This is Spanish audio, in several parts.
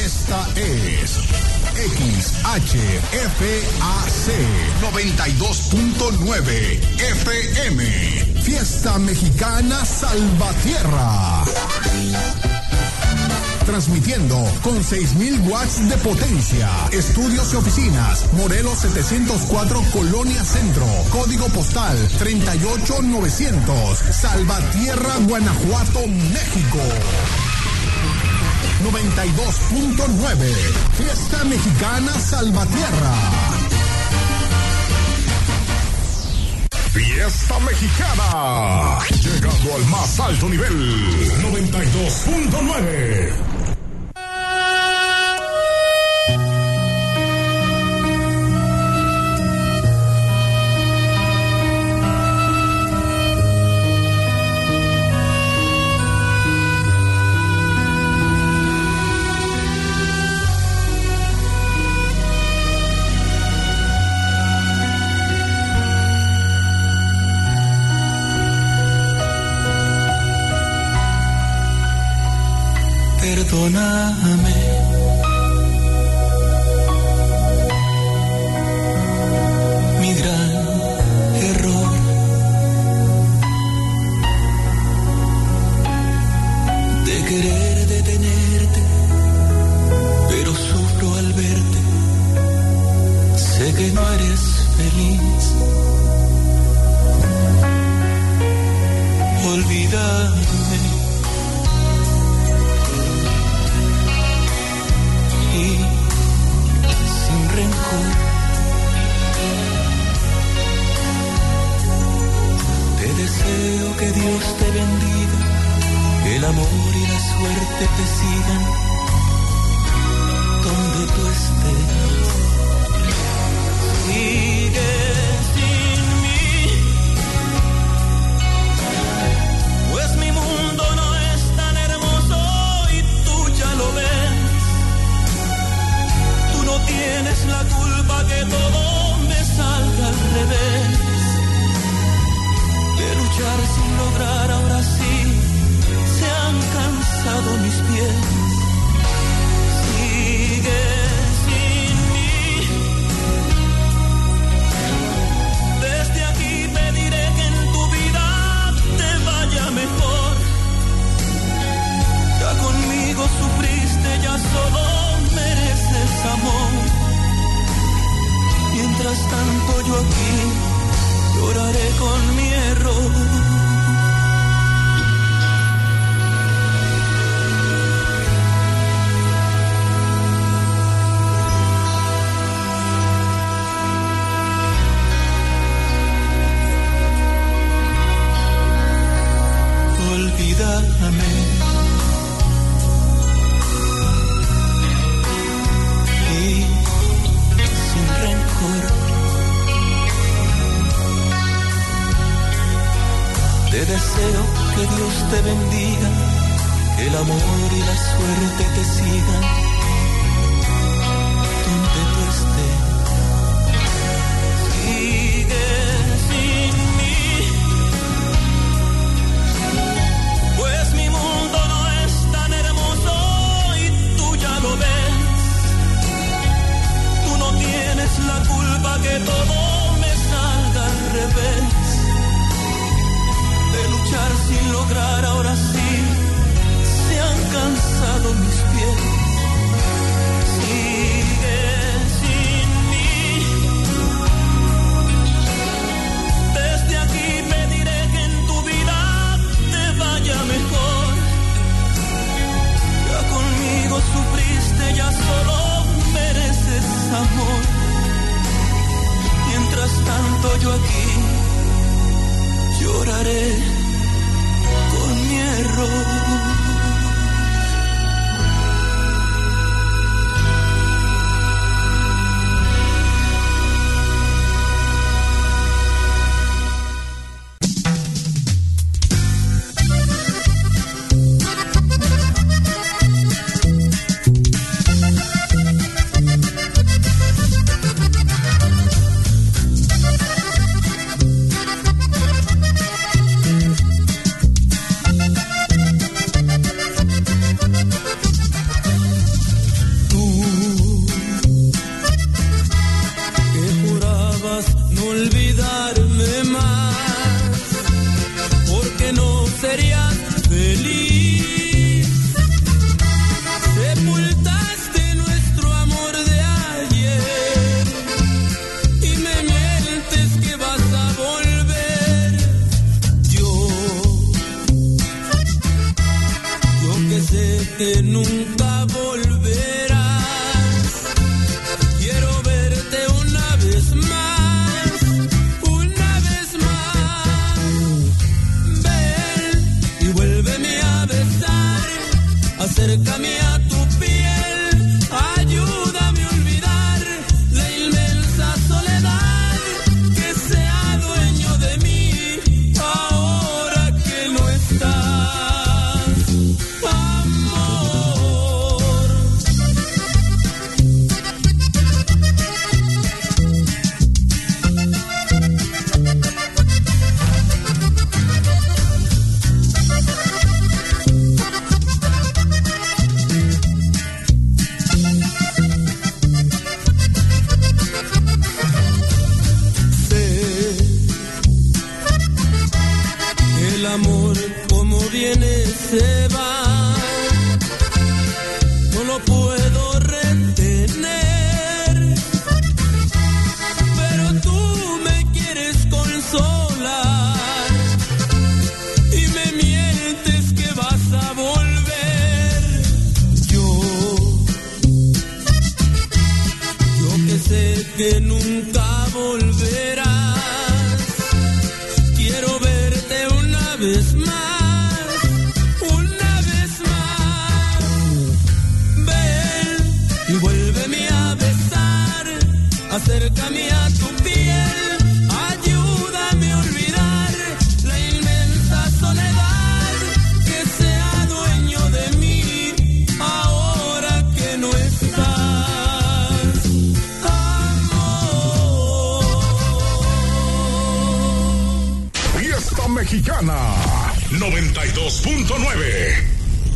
Esta es XHFAC 92.9 FM. Fiesta Mexicana Salvatierra. Transmitiendo con 6,000 watts de potencia. Estudios y oficinas. Morelos 704, Colonia Centro. Código postal 38900. Salvatierra, Guanajuato, México. 92.9. Fiesta Mexicana Salvatierra. Fiesta Mexicana. Llegando al más alto nivel. 92.9. Perdóname, mi gran error. De querer detenerte, pero sufro al verte. Sé que no eres feliz. Olvídame. Sin rencor, te deseo que Dios te bendiga, que el amor y la suerte te sigan donde tú estés. Sigue sin mí, pues mi mundo no es tan hermoso y tú ya lo ves. Tienes la culpa que todo me salga al revés. De luchar sin lograr, ahora sí se han cansado mis pies. Sigue sin mí. Desde aquí pediré que en tu vida te vaya mejor. Ya conmigo sufriste, ya solo mereces amor. Mientras tanto yo aquí lloraré con mi error. Olvídame. Te deseo que Dios te bendiga, que el amor y la suerte te sigan donde tú estés. Sigue sin mí, pues mi mundo no es tan hermoso y tú ya lo ves. Tú no tienes la culpa que todo me salga al revés. De luchar sin lograr, ahora sí se han cansado mis pies. Sigue sin mí. Desde aquí pediré que en tu vida te vaya mejor. Ya conmigo sufriste, ya solo mereces amor. Mientras tanto yo aquí lloraré con mi error. que nunca volverás. Quiero verte una vez más, ven y vuélveme a besar, acércame a tu piel, ayúdame a olvidar la inmensa soledad, que sea dueño de mí ahora que no estás. Se va, no lo puedo retener, pero tú me quieres consolar y me mientes que vas a volver. Yo que sé que nunca volverás, quiero verte una vez más. Acércame a tu piel, ayúdame a olvidar la inmensa soledad, que sea dueño de mí ahora que no estás, amor. Fiesta Mexicana 92.9.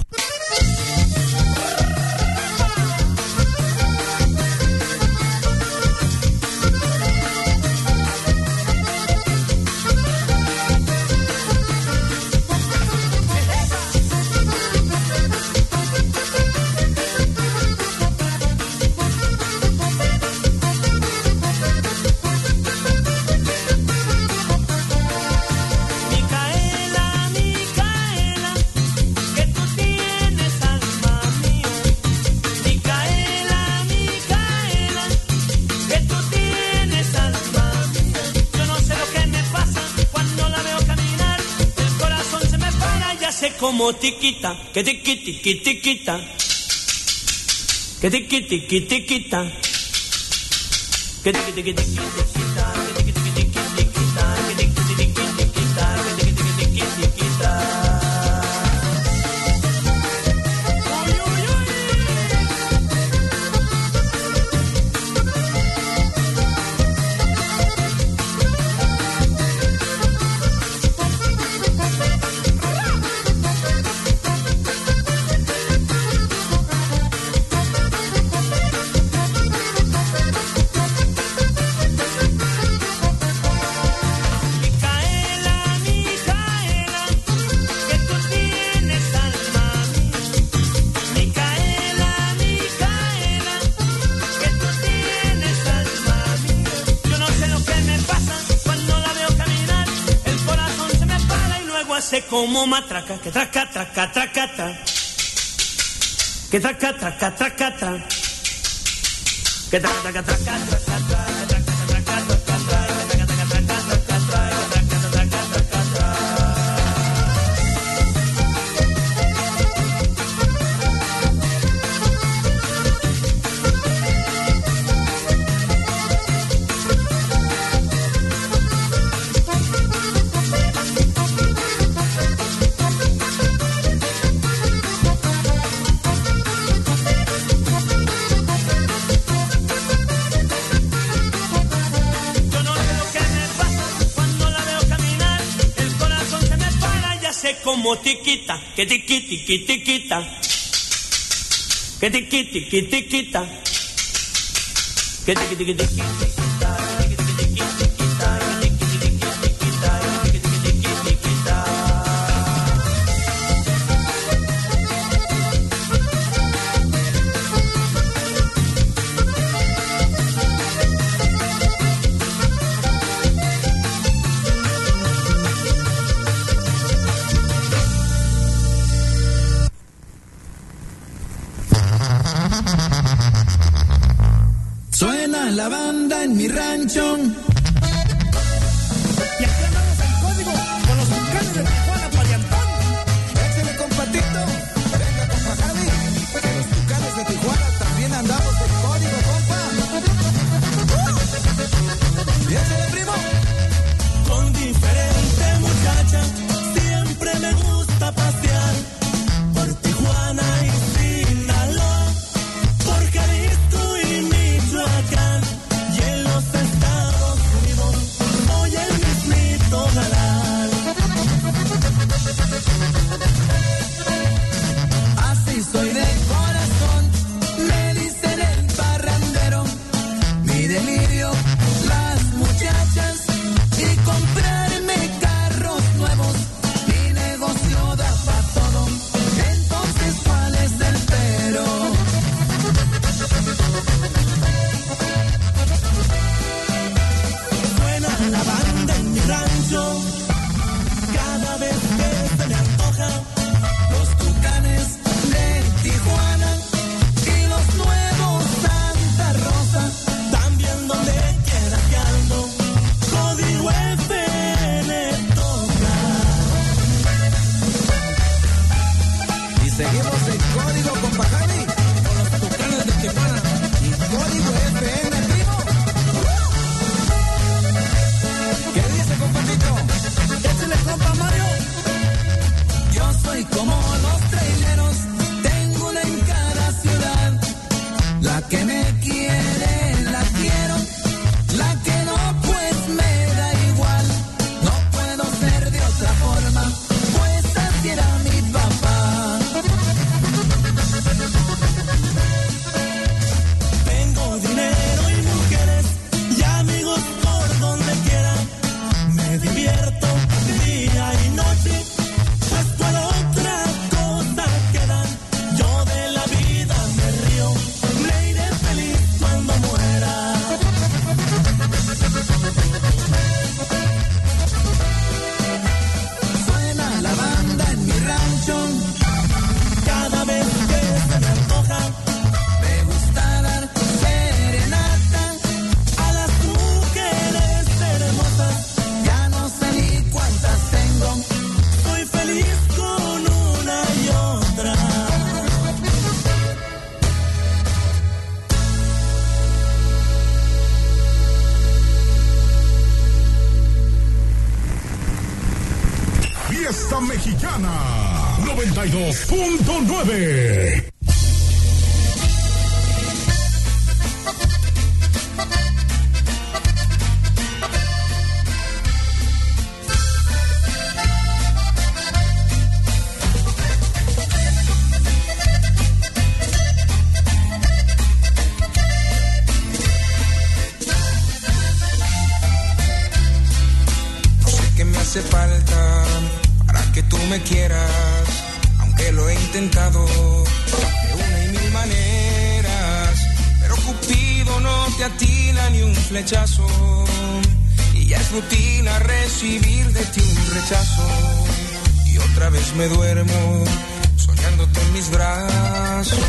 Como tiquita, que tiqui tiqui tiquita, que tiqui tiqui tiquita, que tiqui tiqui tiquita, que tiqui tiqui tiquita, que tiqui tiqui tiquita, que tiqui tiqui tiquita. Como matraca, que traca, traca, tracata, que traca, traca, tracata, que traca, traca, tracata, como tiquita, que tiqui tiqui tiquita, que tiqui tiqui tiquita, que tiqui tiqui tiquita. Suena la banda en mi rancho. Y aquí andamos en código con los Tucanes de Tijuana, Paliantón. Échale, compatito. Venga, compa Javi. Que los Tucanes de Tijuana también andamos en código, compa. Y échale, primo. Con diferente muchacha, siempre me gusta pasear por Tijuana y Sinaloa, por Jalisco y Michoacán, y en los Estados Unidos soy el mismito galán. Así soy de corazón, me dicen el parrandero. Mi delirio, las muchachas y comprarme carros nuevos. Mi negocio da pa' todo, entonces ¿cuál es el pero? Suena la banda en mi rancho, cada vez que se me antoja. Los Tucanes de Tijuana y los nuevos Santa Rosa. También donde quiera que ando, código FN toca. Y seguimos en código, compa Javi, con los Tucanes de Tijuana y código FN, primo. ¿Qué dice, compatito? Échale, compa Mario. Yo soy como los traileros, tengo una en cada ciudad. La que me quiere, la quiero. La que no, pues me da igual. No puedo ser de otra forma, pues así era mi papá. Tengo dinero y mujeres y amigos por donde quiera. Me divierto día y noche, pues cual otra cosa que dan. Yo de la vida me río, me iré feliz cuando muera. Suena la banda en mi rancho. Cada vez que se me antoja, Me gusta dar serenata a las mujeres hermosas, ya no sé ni cuántas tengo. soy feliz con una y otra. Fiesta Mexicana 92.9. No sé qué me hace falta para que tú me quieras, aunque lo he intentado de una y mil maneras, pero Cupido no te atina ni un flechazo, y ya es rutina recibir de ti un rechazo, y otra vez me duermo soñándote en mis brazos.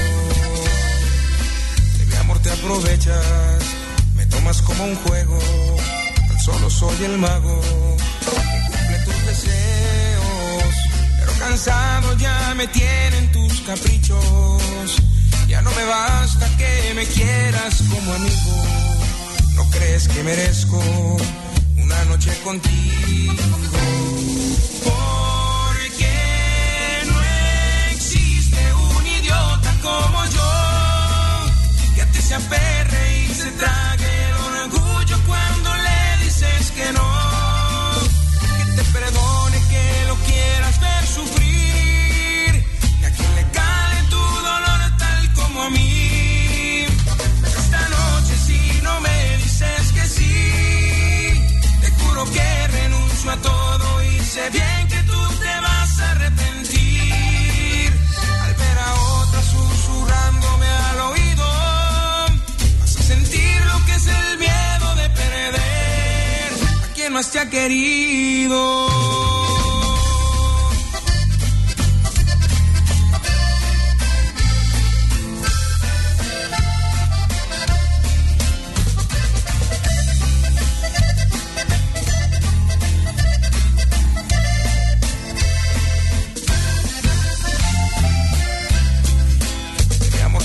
De mi amor te aprovechas, me tomas como un juego, tan solo soy el mago que cumple tus deseos, pero cansado ya me tienen tus caprichos, ya no me basta que me quieras como amigo, no crees que merezco una noche contigo, porque no existe un idiota como yo que a ti se aferre y se trague el orgullo cuando le dices que no, que te perdone que lo quieras ver sufrir, y a quien le cale tu dolor tal como a mí. Esta noche si no me dices que sí, te juro que renuncio a todo y sé bien que tú te vas a arrepentir al ver a otra susurrándome al oído. Vas a sentir lo que es el miedo de perder a quien más te ha querido.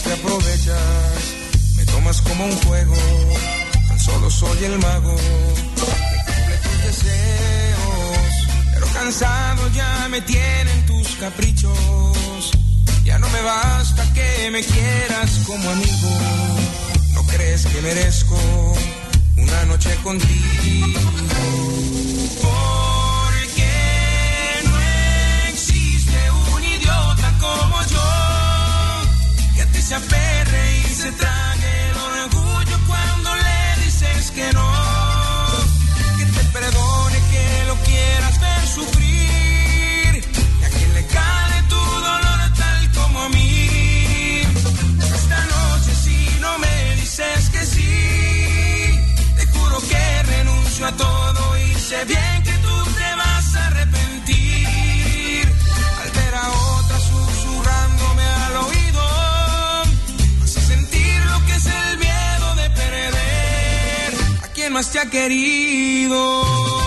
te aprovechas, me tomas como un juego, tan solo soy el mago que cumple tus deseos, pero cansado ya me tienen tus caprichos, ya no me basta que me quieras como amigo, no crees que merezco una noche contigo, porque no existe un idiota como yo, que a ti se aferre y se trague el orgullo cuando le dices que no, que te perdone que lo quieras ver sufrir, y a quien le cale tu dolor tal como a mí. Esta noche si no me dices que sí, te juro que renuncio a todo y sé bien que tú te vas a arrepentir al ver a otra susurrándome al oído, vas a sentir lo que es el miedo de perder a quien más te ha querido.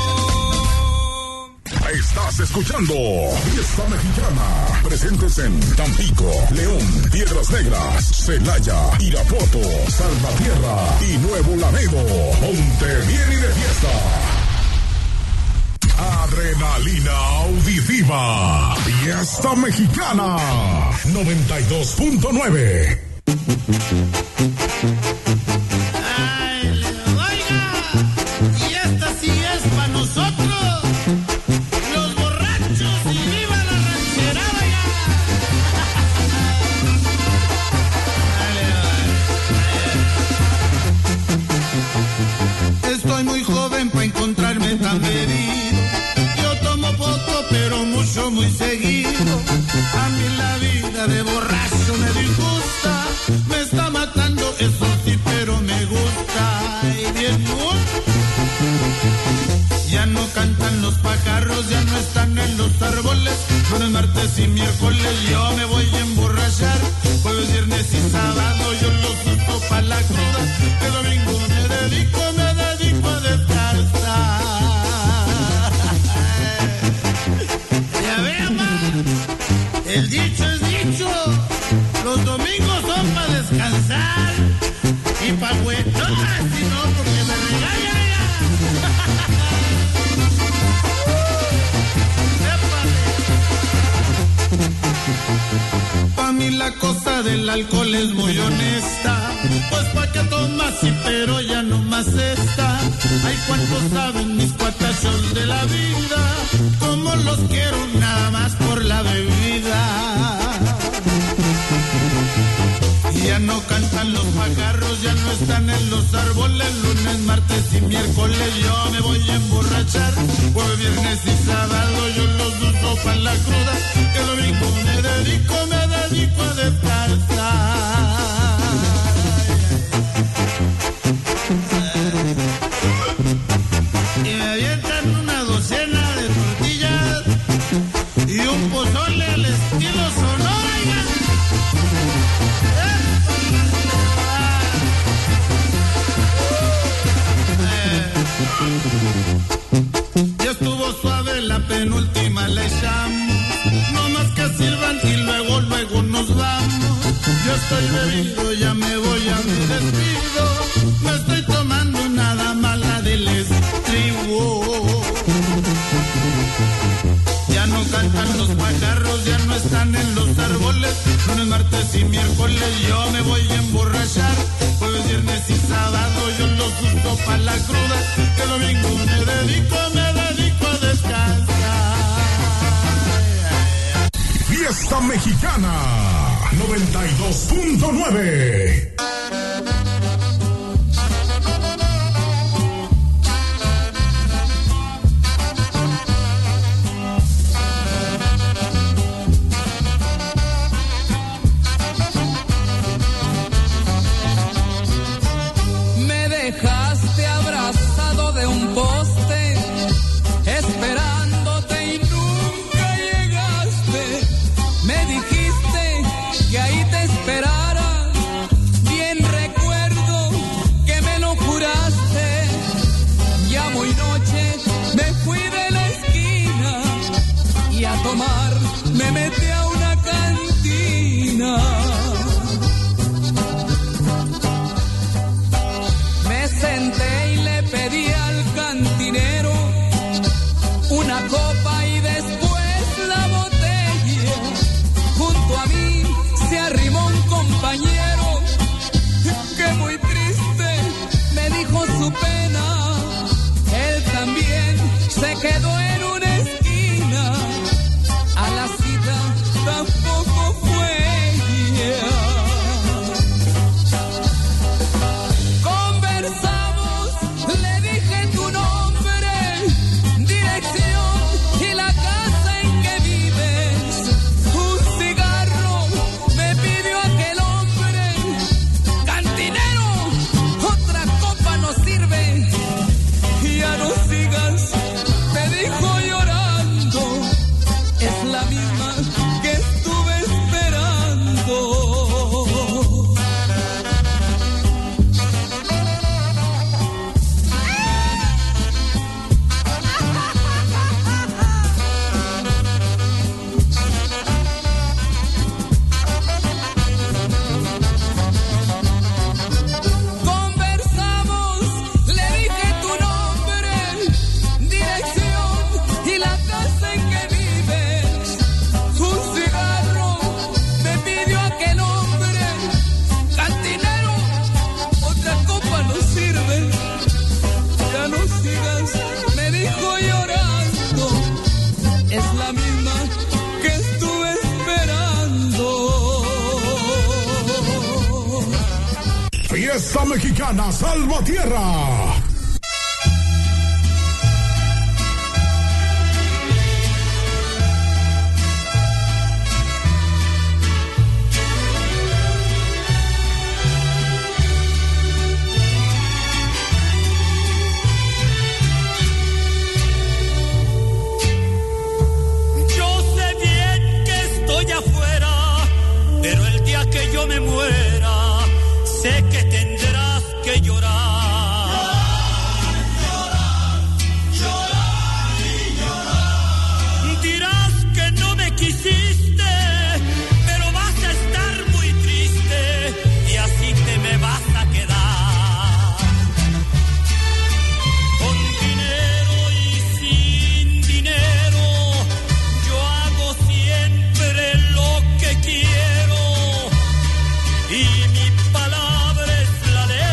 Estás escuchando Fiesta Mexicana. Presentes en Tampico, León, Piedras Negras, Celaya, Irapuato, Salvatierra y Nuevo Laredo. Ponte bien y de fiesta. Adrenalina auditiva. Fiesta Mexicana 92.9. Ay, oiga, y esta sí es para nosotros, los borrachos, y viva la rancherada ya. Estoy muy joven para encontrarme tan bebido. Yo tomo poco, pero mucho, muy seguido. A mí la vida de borracho me disgusta. Me está matando, eso sí, pero me gusta. Y bien, ya no cantan los pájaros, ya no están en los árboles. Lunes, martes y miércoles yo me voy a emborrachar. Jueves, viernes y sábado yo los uso para la cruda. El domingo me dedico a descansar. Ya vean, el dicho es dicho. Los domingos son para descansar y para huetonas, si no, porque me regañan ya. Pa' mí la cosa del alcohol es muy honesta, pues pa' que tomas sí, pero ya no más esta. Ay, cuántos saben mis cuatachos de la vida, como los quiero nada más por la bebida. Y ya no cantan los pájaros, ya no están en los árboles. Lunes, martes y miércoles yo me voy a emborrachar. Jueves, viernes y sábado yo los uso para la cruda. El domingo me dedico a descansar. Y me avientan una docena de tortillas y un pozole al estilo Sonora. Ya estuvo suave la penúltima, le echamos. No más que sirvan y luego nos vamos. Yo estoy bebido, ya me voy a mi despido. Me estoy tomando nada más la del estribo. Ya no cantan los pájaros, ya no están en los árboles. Lunes, martes y miércoles yo me voy a emborrachar. Jueves, viernes y sábado yo los uso para la cruda. El domingo me dedico a descansar. Fiesta Mexicana 92.9. Me dejaste abrazado de un poste, esperándote y nunca llegaste. Me dijiste que ahí te esperara, bien Fiesta Mexicana Salvatierra. Pero el día que yo me muera, sé que tendrás que llorar. Llorar, llorar, llorar y llorar. Dirás que no me quisiste, pero vas a estar muy triste y así te me vas a quedar. Con dinero y sin dinero, yo hago siempre lo que quiero. Y mi palabra es la ley.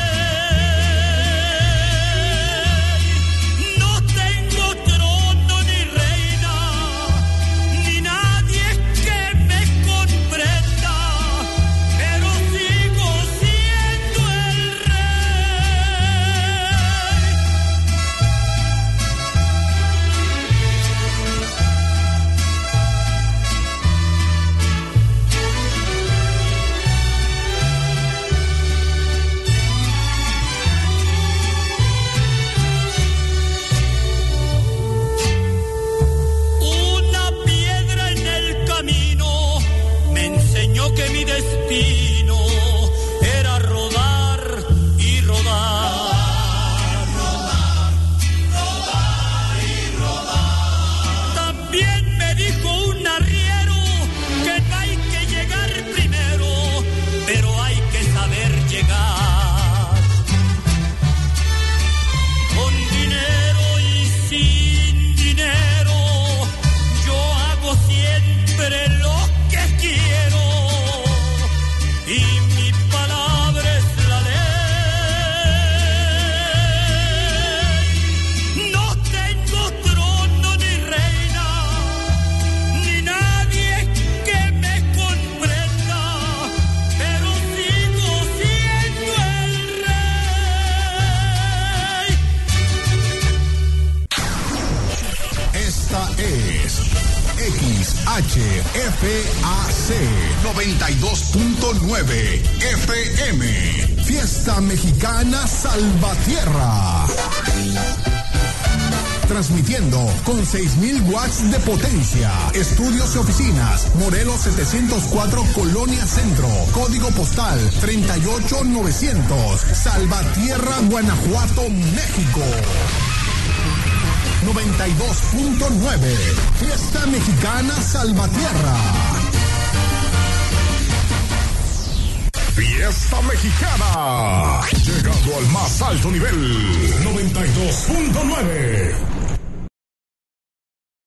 No tengo trono ni reina, ni nadie que me comprenda, pero sigo siendo el rey. Una piedra en el camino me enseñó que mi destino era rodar y rodar. Rodar, rodar y rodar. También me dijo un arriero que no hay que llegar primero, pero hay que saber llegar. Con dinero y sin dinero, yo hago siempre lo que quiero. Y mi palabra es la ley. No tengo trono ni reina, ni nadie que me comprenda, pero sigo siendo el rey. Esta es XHFAC 92.9 FM. Fiesta Mexicana Salvatierra. Transmitiendo con 6,000 watts de potencia. Estudios y oficinas. Morelos 704, Colonia Centro. Código postal 38900. Salvatierra, Guanajuato, México. 92.9. Fiesta Mexicana Salvatierra. Fiesta Mexicana. Llegando al más alto nivel. 92.9.